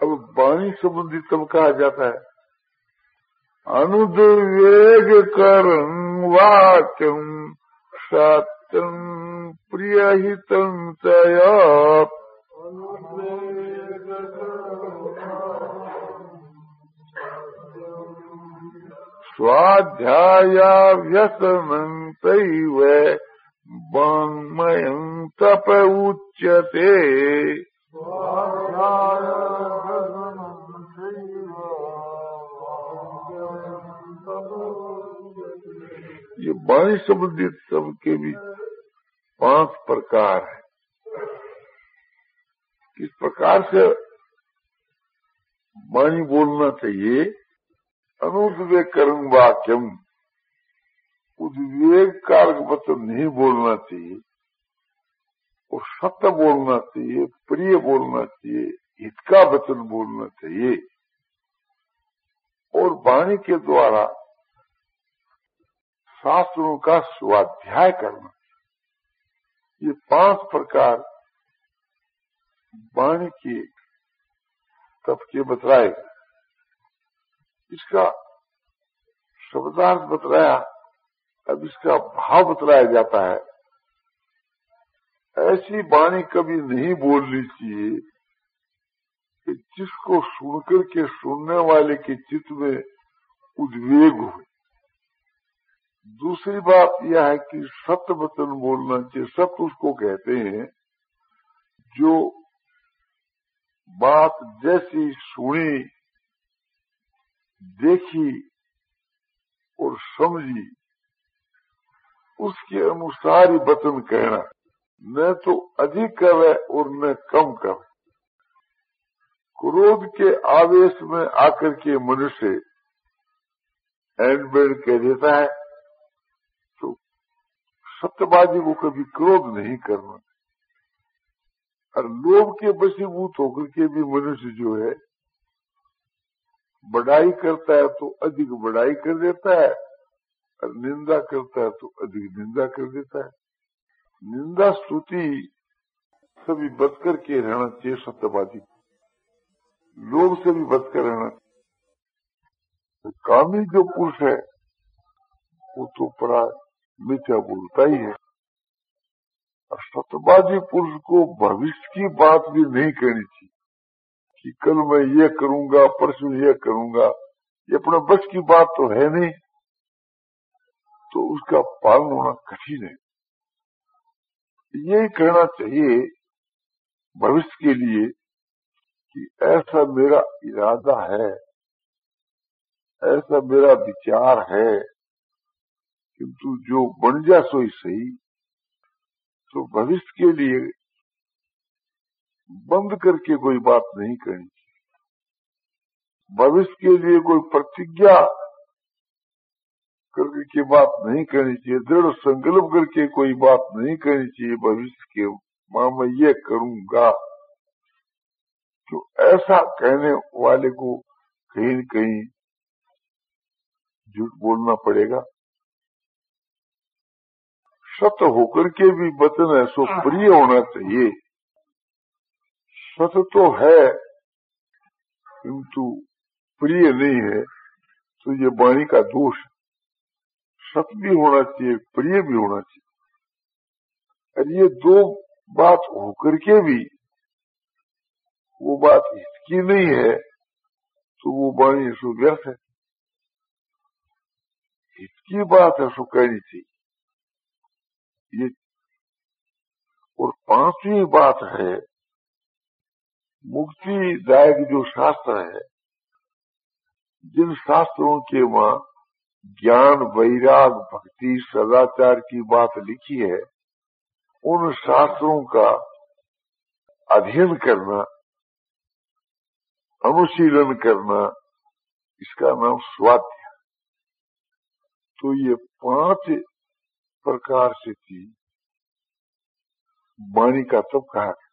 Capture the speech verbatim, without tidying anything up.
अब वाणी संबंधी तब कहा जाता है अनुद्वेग करं वाक्यं सत्यं प्रियहितं तया स्वाध्यायाभ्यसनं तैव वाङ्मयं तप उच्यते। ये वाणी संबंधित सबके भी पांच प्रकार है। किस प्रकार से वाणी बोलना चाहिए? अनुद्वेग करं वाक्यम, उद्वेग कारक वचन नहीं बोलना चाहिए और सत्य बोलना चाहिए, प्रिय बोलना चाहिए, हित का वचन बोलना चाहिए और वाणी के द्वारा शास्त्रों का स्वाध्याय करना। ये पांच प्रकार वाणी के तप के बतलाए। इसका शब्दार्थ बतलाया, अब इसका भाव बतलाया जाता है। ऐसी वाणी कभी नहीं बोलनी चाहिए कि जिसको सुनकर के सुनने वाले के चित्त में उद्वेग हो। दूसरी बात यह है कि सत्य वचन बोलना चाहिए। सत्य उसको कहते हैं जो बात जैसी सुनी, देखी और समझी उसके अनुसार ही वचन कहना, न तो अधिक करे और न कम करे। क्रोध के आवेश में आकर के मनुष्य एंड बेड कह देता है, तो सत्यवादी को कभी क्रोध नहीं करना। और लोभ के वशीभूत होकर के भी मनुष्य जो है बढ़ाई करता है तो अधिक बढ़ाई कर देता है और निंदा करता है तो अधिक निंदा कर देता है। निंदा स्तुति सभी बच कर के रहना चाहिए। सत्यवादी लोभ से भी बच कर रहना चाहिए। कामी जो पुरुष है वो तो परा मिथ्या बोलता ही है। और सत्यवादी पुरुष को भविष्य की बात भी नहीं कहनी चाहिए कि कल मैं ये करूंगा, परसों ये करूंगा। ये अपना बस की बात तो है नहीं, तो उसका पालन होना कठिन है। यही कहना चाहिए भविष्य के लिए कि ऐसा मेरा इरादा है, ऐसा मेरा विचार है, किंतु जो बन जा सो ही सही। तो भविष्य के लिए बंद करके कोई बात नहीं करनी चाहिए। भविष्य के लिए कोई प्रतिज्ञा करके बात नहीं करनी चाहिए। दृढ़ संकल्प करके कोई बात नहीं करनी चाहिए। भविष्य के मां मैं ये करूंगा, तो ऐसा कहने वाले को कहीं न कहीं झूठ बोलना पड़ेगा। सत्य होकर के भी वचन है सो प्रिय होना चाहिए। सत्य तो है किंतु प्रिय नहीं है, तो ये वाणी का दोष है। सत्य भी होना चाहिए, प्रिय भी होना चाहिए। और ये दो बात होकर के भी वो बात हित की नहीं है, तो वो वाणी सो व्यर्थ है। हित की बात है सो कहनी चाहिए। ये और पांचवी बात है मुक्तिदायक जो शास्त्र है, जिन शास्त्रों के वहां ज्ञान, वैराग, भक्ति, सदाचार की बात लिखी है, उन शास्त्रों का अध्ययन करना, अनुशीलन करना, इसका नाम स्वाध्याय। तो ये पांच प्रकार से थी वाणी का तब कहा